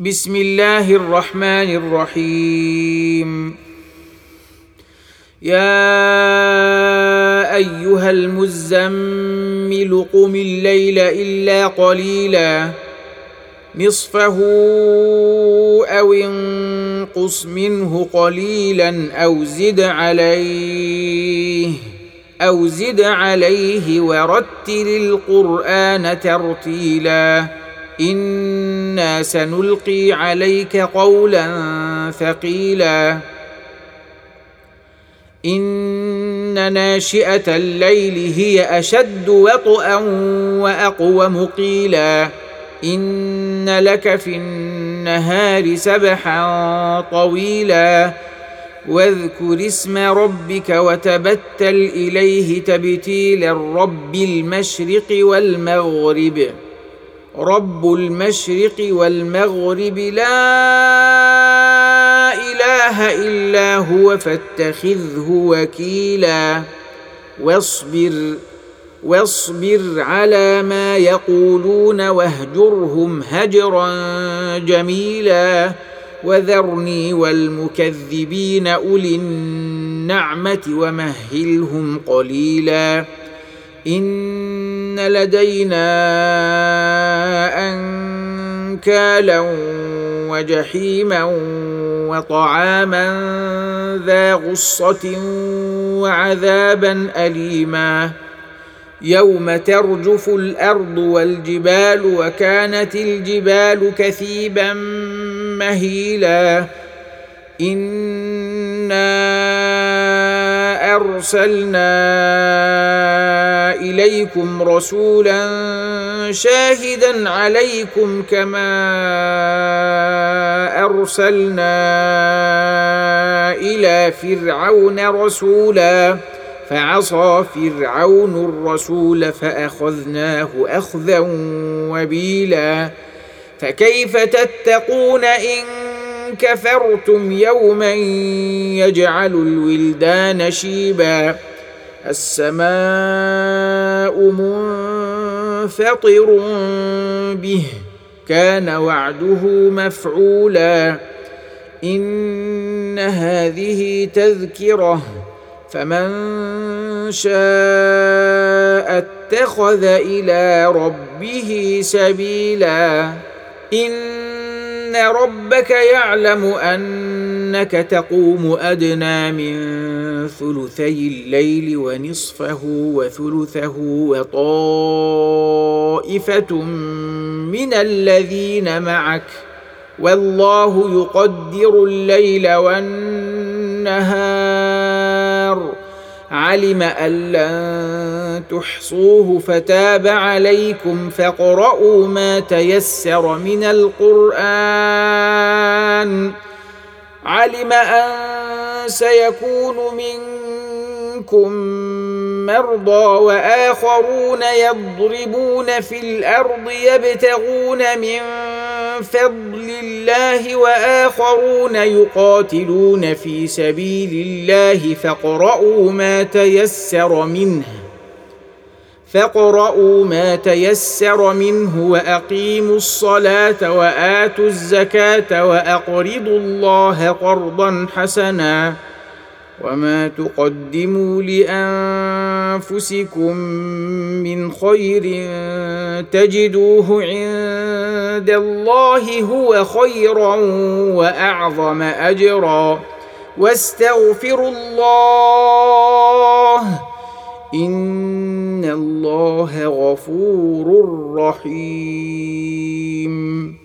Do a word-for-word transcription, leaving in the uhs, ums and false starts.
بسم الله الرحمن الرحيم. يا أيها المزمل قم الليل إلا قليلا نصفه أو انقص منه قليلا أو زد عليه أو زد عليه ورتل القرآن ترتيلا إنا سنلقي عليك قولا ثقيلا إن ناشئة الليل هي أشد وطئا وأقوم قيلا إن لك في النهار سبحا طويلا واذكر اسم ربك وتبتل إليه تبتيلا رب المشرق والمغرب رب المشرق والمغرب لا إله إلا هو فاتخذه وكيلا واصبر واصبر على ما يقولون واهجرهم هجرا جميلا وذرني والمكذبين أولي النعمة ومهلهم قليلا إن لدينا أنكالا وجحيما وطعاما ذا غصة وعذابا أليما يوم ترجف الأرض والجبال وكانت الجبال كثيبا مهيلا إنا أرسلنا إليكم رسولا شاهدا عليكم كما أرسلنا إلى فرعون رسولا فعصى فرعون الرسول فأخذناه أخذا وبيلا فكيف تتقون إن كفرتم يوما يجعل الولدان شيبا السماء منفطر به كان وعده مفعولا إن هذه تذكرة فمن شاء اتخذ إلى ربه سبيلا إن ربك يعلم أنك تقوم أدنى من ثلثي الليل ونصفه وثلثه وطائفة من الذين معك والله يقدر الليل والنهار علم أن لن تحصوه فتاب عليكم فاقرؤوا ما تيسر من القرآن علم أن سيكون منكم مرضى وآخرون يضربون في الأرض يبتغون من فضل الله وآخرون يقاتلون في سبيل الله فاقرؤوا ما تيسر منه فاقرؤوا ما تيسر منه وأقيموا الصلاة وآتوا الزكاة وأقرضوا الله قرضا حسنا وما تقدموا لأنفسكم من خير تجدوه عند الله هو خيرا وأعظم أجرا واستغفروا الله إن الله غفور رحيم.